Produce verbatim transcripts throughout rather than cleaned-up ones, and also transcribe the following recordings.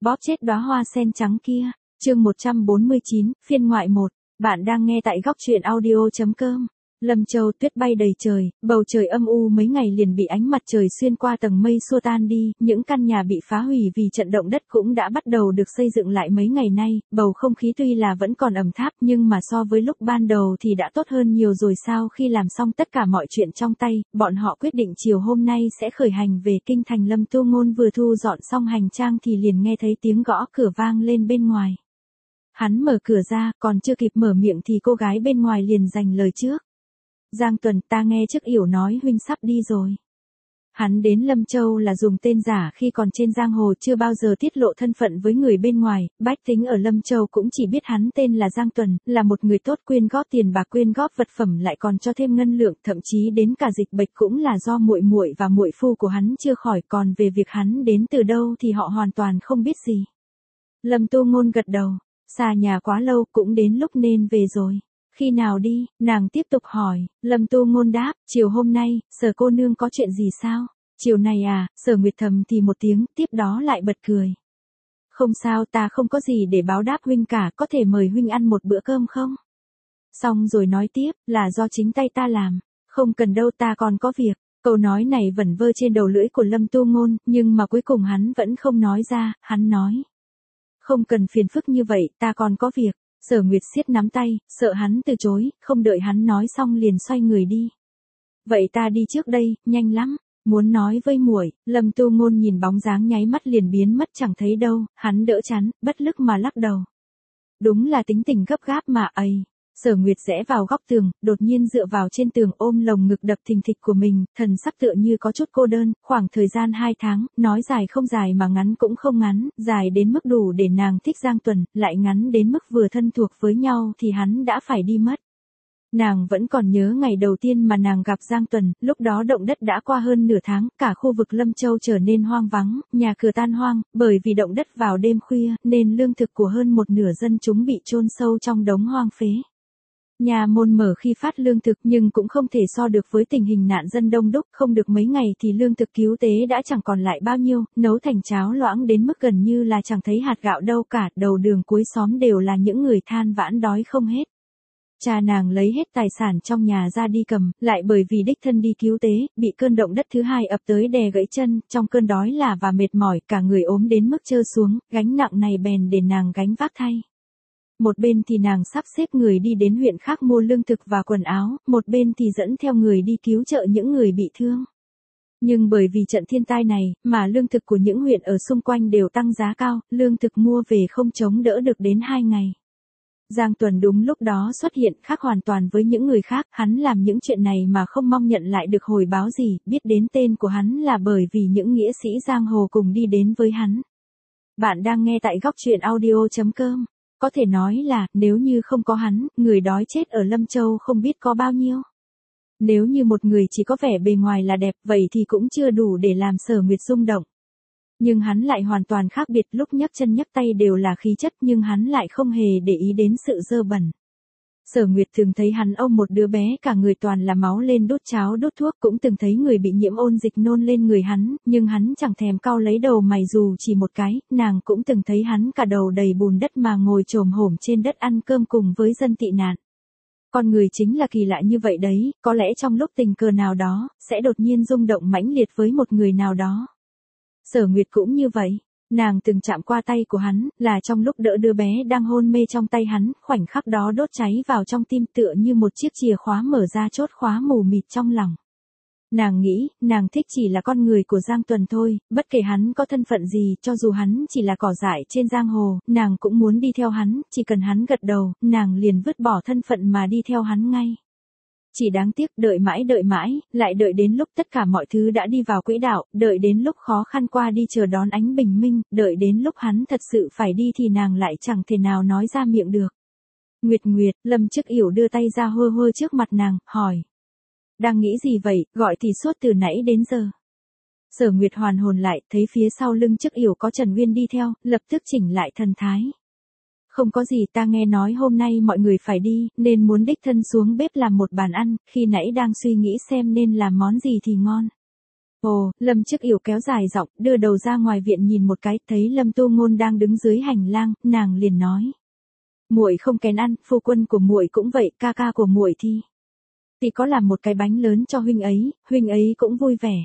bóp chết đóa hoa sen trắng kia. Chương một trăm bốn mươi chín, phiên ngoại một. Bạn đang nghe tại góc truyện audio chấm com. Lâm Châu, tuyết bay đầy trời, bầu trời âm u mấy ngày liền bị ánh mặt trời xuyên qua tầng mây xua tan đi, những căn nhà bị phá hủy vì trận động đất cũng đã bắt đầu được xây dựng lại mấy ngày nay, bầu không khí tuy là vẫn còn ẩm thấp nhưng mà so với lúc ban đầu thì đã tốt hơn nhiều rồi. Sau khi làm xong tất cả mọi chuyện trong tay, bọn họ quyết định chiều hôm nay sẽ khởi hành về kinh thành. Lâm Tu Ngôn vừa thu dọn xong hành trang thì liền nghe thấy tiếng gõ cửa vang lên bên ngoài. Hắn mở cửa ra, còn chưa kịp mở miệng thì cô gái bên ngoài liền giành lời trước. Giang Tuần, ta nghe trước Yểu nói huynh sắp đi rồi. Hắn đến Lâm Châu là dùng tên giả khi còn trên giang hồ, chưa bao giờ tiết lộ thân phận với người bên ngoài, bách tính ở Lâm Châu cũng chỉ biết hắn tên là Giang Tuần, là một người tốt, quyên góp tiền bạc, quyên góp vật phẩm, lại còn cho thêm ngân lượng, thậm chí đến cả dịch bệnh cũng là do muội muội và muội phu của hắn chưa khỏi, còn về việc hắn đến từ đâu thì họ hoàn toàn không biết gì. Lâm Tu Ngôn gật đầu, xa nhà quá lâu, cũng đến lúc nên về rồi. Khi nào đi, nàng tiếp tục hỏi. Lâm Tu Ngôn đáp, chiều hôm nay. Sở cô nương có chuyện gì sao? Chiều này à? Sở Nguyệt thầm thì một tiếng, tiếp đó lại bật cười. Không sao, ta không có gì để báo đáp huynh cả, có thể mời huynh ăn một bữa cơm không? Xong rồi nói tiếp, là do chính tay ta làm. Không cần đâu, ta còn có việc. Câu nói này vẩn vơ trên đầu lưỡi của Lâm Tu Ngôn, nhưng mà cuối cùng hắn vẫn không nói ra. Hắn nói, không cần phiền phức như vậy, ta còn có việc. Sở Nguyệt siết nắm tay, sợ hắn từ chối, không đợi hắn nói xong liền xoay người đi. Vậy ta đi trước đây, nhanh lắm, muốn nói với muội. Lâm Tu Ngôn nhìn bóng dáng nháy mắt liền biến mất chẳng thấy đâu, hắn đỡ chắn, bất lực mà lắc đầu. Đúng là tính tình gấp gáp mà ấy. Sở Nguyệt rẽ vào góc tường, đột nhiên dựa vào trên tường ôm lồng ngực đập thình thịch của mình, thần sắc tựa như có chút cô đơn. Khoảng thời gian hai tháng, nói dài không dài mà ngắn cũng không ngắn, dài đến mức đủ để nàng thích Giang Tuần, lại ngắn đến mức vừa thân thuộc với nhau thì hắn đã phải đi mất. Nàng vẫn còn nhớ ngày đầu tiên mà nàng gặp Giang Tuần, lúc đó động đất đã qua hơn nửa tháng, cả khu vực Lâm Châu trở nên hoang vắng, nhà cửa tan hoang, bởi vì động đất vào đêm khuya, nên lương thực của hơn một nửa dân chúng bị chôn sâu trong đống hoang phế. Nhà môn mở khi phát lương thực nhưng cũng không thể so được với tình hình nạn dân đông đúc, không được mấy ngày thì lương thực cứu tế đã chẳng còn lại bao nhiêu, nấu thành cháo loãng đến mức gần như là chẳng thấy hạt gạo đâu cả, đầu đường cuối xóm đều là những người than vãn đói không hết. Cha nàng lấy hết tài sản trong nhà ra đi cầm, lại bởi vì đích thân đi cứu tế, bị cơn động đất thứ hai ập tới đè gãy chân, trong cơn đói là và mệt mỏi, cả người ốm đến mức trơ xuống, gánh nặng này bèn để nàng gánh vác thay. Một bên thì nàng sắp xếp người đi đến huyện khác mua lương thực và quần áo, một bên thì dẫn theo người đi cứu trợ những người bị thương. Nhưng bởi vì trận thiên tai này, mà lương thực của những huyện ở xung quanh đều tăng giá cao, lương thực mua về không chống đỡ được đến hai ngày. Giang Tuần đúng lúc đó xuất hiện, khác hoàn toàn với những người khác, hắn làm những chuyện này mà không mong nhận lại được hồi báo gì, biết đến tên của hắn là bởi vì những nghĩa sĩ giang hồ cùng đi đến với hắn. Bạn đang nghe tại góc truyện audio chấm com. Có thể nói là, nếu như không có hắn, người đói chết ở Lâm Châu không biết có bao nhiêu. Nếu như một người chỉ có vẻ bề ngoài là đẹp, vậy thì cũng chưa đủ để làm Sở Nguyệt rung động. Nhưng hắn lại hoàn toàn khác biệt, lúc nhấc chân nhấc tay đều là khí chất, nhưng hắn lại không hề để ý đến sự dơ bẩn. Sở Nguyệt từng thấy hắn ôm một đứa bé cả người toàn là máu lên đốt cháo đốt thuốc, cũng từng thấy người bị nhiễm ôn dịch nôn lên người hắn, nhưng hắn chẳng thèm cau lấy đầu mày dù chỉ một cái. Nàng cũng từng thấy hắn cả đầu đầy bùn đất mà ngồi chồm hổm trên đất ăn cơm cùng với dân tị nạn. Con người chính là kỳ lạ như vậy đấy, có lẽ trong lúc tình cờ nào đó, sẽ đột nhiên rung động mãnh liệt với một người nào đó. Sở Nguyệt cũng như vậy. Nàng từng chạm qua tay của hắn, là trong lúc đỡ đứa bé đang hôn mê trong tay hắn, khoảnh khắc đó đốt cháy vào trong tim tựa như một chiếc chìa khóa mở ra chốt khóa mù mịt trong lòng. Nàng nghĩ, nàng thích chỉ là con người của Giang Tuần thôi, bất kể hắn có thân phận gì, cho dù hắn chỉ là cỏ dại trên giang hồ, nàng cũng muốn đi theo hắn, chỉ cần hắn gật đầu, nàng liền vứt bỏ thân phận mà đi theo hắn ngay. Chỉ đáng tiếc, đợi mãi đợi mãi, lại đợi đến lúc tất cả mọi thứ đã đi vào quỹ đạo, đợi đến lúc khó khăn qua đi chờ đón ánh bình minh, đợi đến lúc hắn thật sự phải đi thì nàng lại chẳng thể nào nói ra miệng được. Nguyệt Nguyệt, Lâm Chức Yểu đưa tay ra hơ hơ trước mặt nàng, hỏi. Đang nghĩ gì vậy, gọi thì suốt từ nãy đến giờ. Sở Nguyệt hoàn hồn lại, thấy phía sau lưng Chức Yểu có Trần Uyên đi theo, lập tức chỉnh lại thần thái. Không có gì, ta nghe nói hôm nay mọi người phải đi, nên muốn đích thân xuống bếp làm một bàn ăn, khi nãy đang suy nghĩ xem nên làm món gì thì ngon. Ồ, Lâm Chức Yểu kéo dài giọng, đưa đầu ra ngoài viện nhìn một cái, thấy Lâm Tu Ngôn đang đứng dưới hành lang, nàng liền nói: "Muội không kén ăn, phu quân của muội cũng vậy, ca ca của muội thì thì có làm một cái bánh lớn cho huynh ấy, huynh ấy cũng vui vẻ."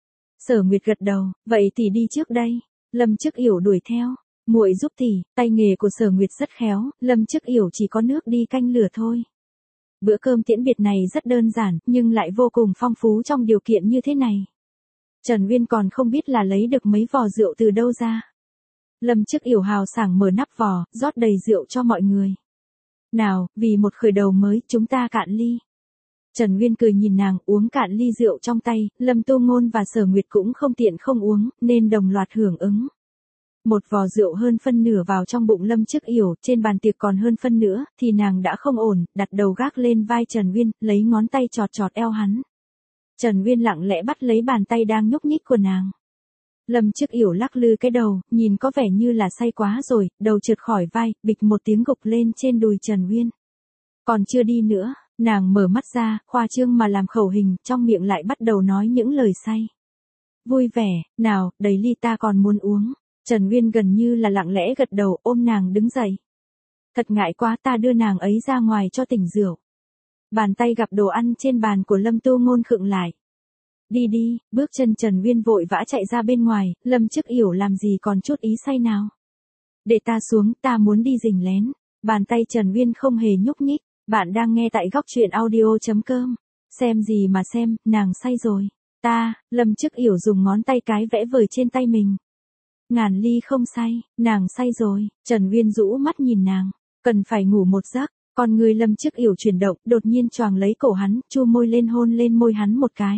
Sở Nguyệt gật đầu, "Vậy tỷ đi trước đây." Lâm Chức Yểu đuổi theo, "Muội giúp tỷ." Tay nghề của Sở Nguyệt rất khéo, Lâm Chức Yểu chỉ có nước đi canh lửa thôi. Bữa cơm tiễn biệt này rất đơn giản, nhưng lại vô cùng phong phú trong điều kiện như thế này. Trần Uyên còn không biết là lấy được mấy vò rượu từ đâu ra. Lâm Chức Yểu hào sảng mở nắp vò, rót đầy rượu cho mọi người. "Nào, vì một khởi đầu mới, chúng ta cạn ly." Trần Uyên cười nhìn nàng, uống cạn ly rượu trong tay, Lâm Tu Ngôn và Sở Nguyệt cũng không tiện không uống, nên đồng loạt hưởng ứng. Một vò rượu hơn phân nửa vào trong bụng Lâm Chức Yểu, trên bàn tiệc còn hơn phân nữa, thì nàng đã không ổn, đặt đầu gác lên vai Trần Uyên, lấy ngón tay chọt chọt eo hắn. Trần Uyên lặng lẽ bắt lấy bàn tay đang nhúc nhích của nàng. Lâm Chức Yểu lắc lư cái đầu, nhìn có vẻ như là say quá rồi, đầu trượt khỏi vai, bịch một tiếng gục lên trên đùi Trần Uyên. Còn chưa đi nữa, nàng mở mắt ra, khoa trương mà làm khẩu hình, trong miệng lại bắt đầu nói những lời say. "Vui vẻ, nào, đầy ly ta còn muốn uống." Trần Uyên gần như là lặng lẽ gật đầu, ôm nàng đứng dậy. "Thật ngại quá, ta đưa nàng ấy ra ngoài cho tỉnh rượu." Bàn tay gặp đồ ăn trên bàn của Lâm Tu Ngôn khựng lại. "Đi đi." Bước chân Trần Uyên vội vã chạy ra bên ngoài, Lâm Chức Yểu làm gì còn chút ý say nào. "Để ta xuống, ta muốn đi rình lén." Bàn tay Trần Uyên không hề nhúc nhích. Bạn đang nghe tại góc truyện audio chấm com. Xem gì mà xem, nàng say rồi. "Ta." Lâm Chức Yểu dùng ngón tay cái vẽ vời trên tay mình. "Ngàn ly không say, nàng say rồi." Trần Uyên rũ mắt nhìn nàng. "Cần phải ngủ một giấc." Con người Lâm Chức Yểu chuyển động, đột nhiên choàng lấy cổ hắn, chu môi lên hôn lên môi hắn một cái.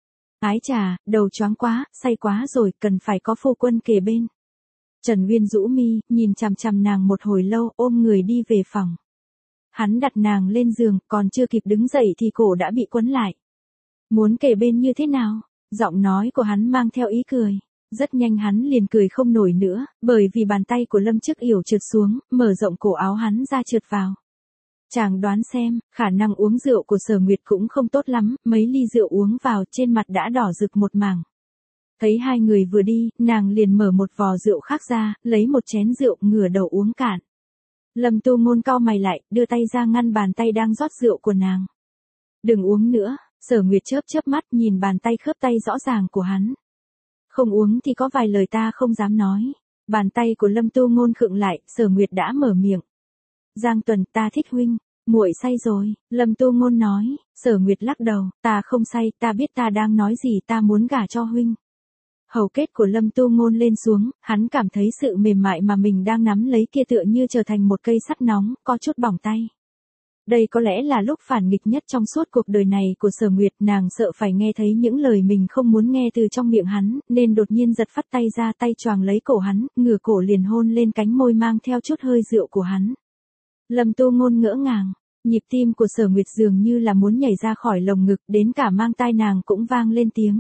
"Ái chà, đầu choáng quá, say quá rồi, cần phải có phu quân kề bên." Trần Uyên rũ mi, nhìn chằm chằm nàng một hồi lâu, ôm người đi về phòng. Hắn đặt nàng lên giường, còn chưa kịp đứng dậy thì cổ đã bị quấn lại. "Muốn kề bên như thế nào?" Giọng nói của hắn mang theo ý cười. Rất nhanh hắn liền cười không nổi nữa, bởi vì bàn tay của Lâm Chức Yểu trượt xuống, mở rộng cổ áo hắn ra trượt vào. Chàng đoán xem, khả năng uống rượu của Sở Nguyệt cũng không tốt lắm, mấy ly rượu uống vào trên mặt đã đỏ rực một mảng. Thấy hai người vừa đi, nàng liền mở một vò rượu khác ra, lấy một chén rượu ngửa đầu uống cạn. Lâm Tu Ngôn cau mày lại, đưa tay ra ngăn bàn tay đang rót rượu của nàng. "Đừng uống nữa." Sở Nguyệt chớp chớp mắt nhìn bàn tay khớp tay rõ ràng của hắn. "Không uống thì có vài lời ta không dám nói." Bàn tay của Lâm Tu Ngôn khựng lại, Sở Nguyệt đã mở miệng. "Giang Tuần, ta thích huynh." "Muội say rồi." Lâm Tu Ngôn nói. Sở Nguyệt lắc đầu, "Ta không say, ta biết ta đang nói gì, ta muốn gả cho huynh." Hầu kết của Lâm Tu Ngôn lên xuống, hắn cảm thấy sự mềm mại mà mình đang nắm lấy kia tựa như trở thành một cây sắt nóng, có chút bỏng tay. Đây có lẽ là lúc phản nghịch nhất trong suốt cuộc đời này của Sở Nguyệt, nàng sợ phải nghe thấy những lời mình không muốn nghe từ trong miệng hắn, nên đột nhiên giật phắt tay ra, tay choàng lấy cổ hắn, ngửa cổ liền hôn lên cánh môi mang theo chút hơi rượu của hắn. Lâm Tu Ngôn ngỡ ngàng, nhịp tim của Sở Nguyệt dường như là muốn nhảy ra khỏi lồng ngực, đến cả mang tai nàng cũng vang lên tiếng.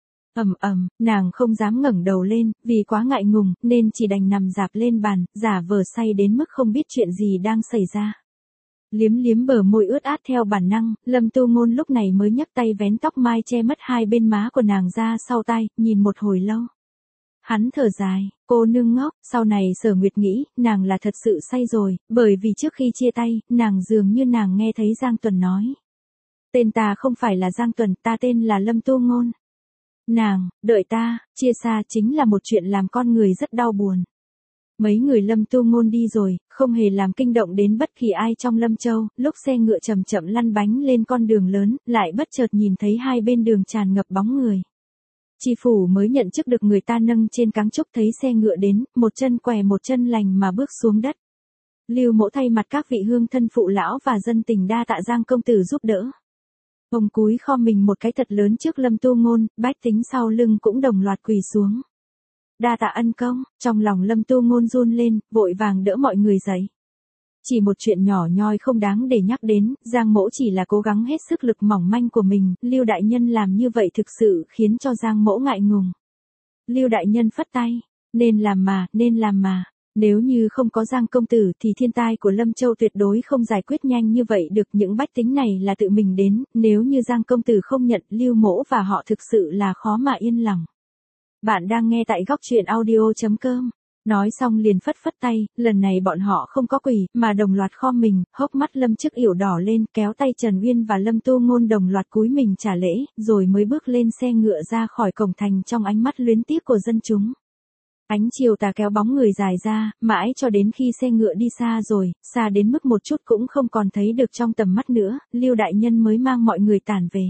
Ầm ầm, nàng không dám ngẩng đầu lên, vì quá ngại ngùng, nên chỉ đành nằm rạp lên bàn, giả vờ say đến mức không biết chuyện gì đang xảy ra. Liếm liếm bờ môi ướt át theo bản năng, Lâm Tu Ngôn lúc này mới nhấc tay vén tóc mai che mất hai bên má của nàng ra sau tai, nhìn một hồi lâu. Hắn thở dài, "Cô nương ngốc." Sau này Sở Nguyệt nghĩ, nàng là thật sự say rồi, bởi vì trước khi chia tay, nàng dường như nàng nghe thấy Giang Tuần nói. "Tên ta không phải là Giang Tuần, ta tên là Lâm Tu Ngôn." Nàng, đợi ta, chia xa chính là một chuyện làm con người rất đau buồn. Mấy người Lâm Tu Ngôn đi rồi, không hề làm kinh động đến bất kỳ ai trong Lâm Châu, lúc xe ngựa chậm chậm lăn bánh lên con đường lớn, lại bất chợt nhìn thấy hai bên đường tràn ngập bóng người. Tri phủ mới nhận chức được người ta nâng trên cáng trúc thấy xe ngựa đến, một chân què một chân lành mà bước xuống đất. Lưu Mỗ thay mặt các vị hương thân phụ lão và dân tình đa tạ Giang công tử giúp đỡ. Ông cúi khom mình một cái thật lớn trước Lâm Tu Ngôn, bách tính sau lưng cũng đồng loạt quỳ xuống. "Đa tạ ân công." Trong lòng Lâm Tu Ngôn run lên, vội vàng đỡ mọi người dậy. Chỉ một chuyện nhỏ nhoi không đáng để nhắc đến, Giang Mỗ chỉ là cố gắng hết sức lực mỏng manh của mình, Lưu đại nhân làm như vậy thực sự khiến cho Giang Mỗ ngại ngùng. Lưu đại nhân phất tay, "Nên làm mà, nên làm mà." Nếu như không có Giang công tử thì thiên tai của Lâm Châu tuyệt đối không giải quyết nhanh như vậy được, những bách tính này là tự mình đến, nếu như Giang công tử không nhận, Lưu Mỗ và họ thực sự là khó mà yên lòng. Bạn đang nghe tại góc truyện audio.com. Nói xong liền phất phất tay, lần này bọn họ không có quỳ, mà đồng loạt khom mình, hốc mắt Lâm Chức Yểu đỏ lên, kéo tay Trần Uyên và Lâm Tu Ngôn đồng loạt cúi mình trả lễ, rồi mới bước lên xe ngựa ra khỏi cổng thành trong ánh mắt luyến tiếc của dân chúng. Ánh chiều tà kéo bóng người dài ra, mãi cho đến khi xe ngựa đi xa rồi, xa đến mức một chút cũng không còn thấy được trong tầm mắt nữa, Lưu đại nhân mới mang mọi người tản về.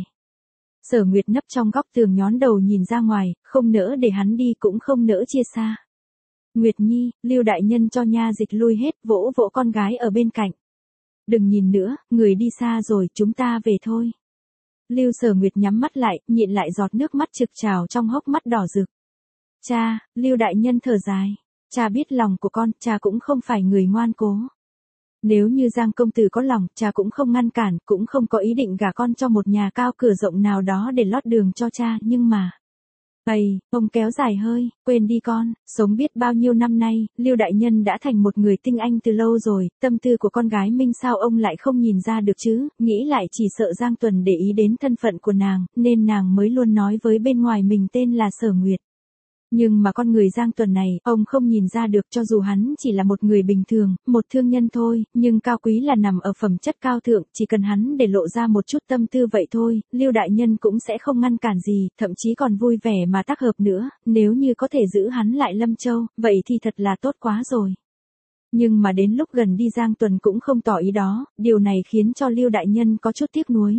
Sở Nguyệt nấp trong góc tường nhón đầu nhìn ra ngoài, không nỡ để hắn đi cũng không nỡ chia xa. Nguyệt Nhi, Lưu đại nhân cho nha dịch lui hết, vỗ vỗ con gái ở bên cạnh. Đừng nhìn nữa, người đi xa rồi, chúng ta về thôi. Lưu Sở Nguyệt nhắm mắt lại, nhịn lại giọt nước mắt trực trào trong hốc mắt đỏ rực. Cha, Lưu đại nhân thở dài. Cha biết lòng của con, cha cũng không phải người ngoan cố. Nếu như Giang công tử có lòng, cha cũng không ngăn cản, cũng không có ý định gả con cho một nhà cao cửa rộng nào đó để lót đường cho cha, nhưng mà... Ây, ông kéo dài hơi, quên đi con, sống biết bao nhiêu năm nay, Lưu đại nhân đã thành một người tinh anh từ lâu rồi, tâm tư của con gái Minh sao ông lại không nhìn ra được chứ, nghĩ lại chỉ sợ Giang Tuần để ý đến thân phận của nàng, nên nàng mới luôn nói với bên ngoài mình tên là Sở Nguyệt. Nhưng mà con người Giang Tuần này, ông không nhìn ra được, cho dù hắn chỉ là một người bình thường, một thương nhân thôi, nhưng cao quý là nằm ở phẩm chất cao thượng, chỉ cần hắn để lộ ra một chút tâm tư vậy thôi, Lưu đại nhân cũng sẽ không ngăn cản gì, thậm chí còn vui vẻ mà tác hợp nữa, nếu như có thể giữ hắn lại Lâm Châu, vậy thì thật là tốt quá rồi. Nhưng mà đến lúc gần đi Giang Tuần cũng không tỏ ý đó, điều này khiến cho Lưu đại nhân có chút tiếc nuối.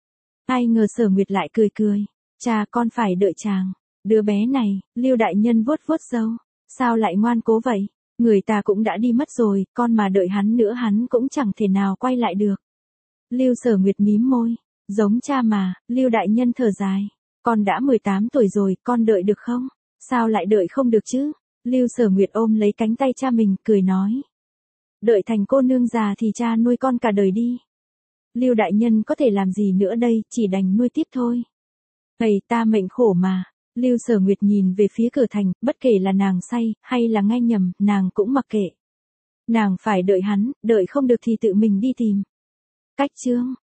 Ai ngờ Sở Nguyệt lại cười cười, cha con phải đợi chàng. Đứa bé này, Lưu đại nhân vuốt vuốt râu, sao lại ngoan cố vậy, người ta cũng đã đi mất rồi, con mà đợi hắn nữa hắn cũng chẳng thể nào quay lại được. Lưu Sở Nguyệt mím môi, giống cha mà, Lưu đại nhân thở dài, con đã mười tám tuổi rồi, con đợi được không? Sao lại đợi không được chứ? Lưu Sở Nguyệt ôm lấy cánh tay cha mình, cười nói. Đợi thành cô nương già thì cha nuôi con cả đời đi. Lưu đại nhân có thể làm gì nữa đây, chỉ đành nuôi tiếp thôi. Thầy ta mệnh khổ mà. Lưu Sở Nguyệt nhìn về phía cửa thành, bất kể là nàng say, hay là nghe nhầm, nàng cũng mặc kệ. Nàng phải đợi hắn, đợi không được thì tự mình đi tìm. Cách chương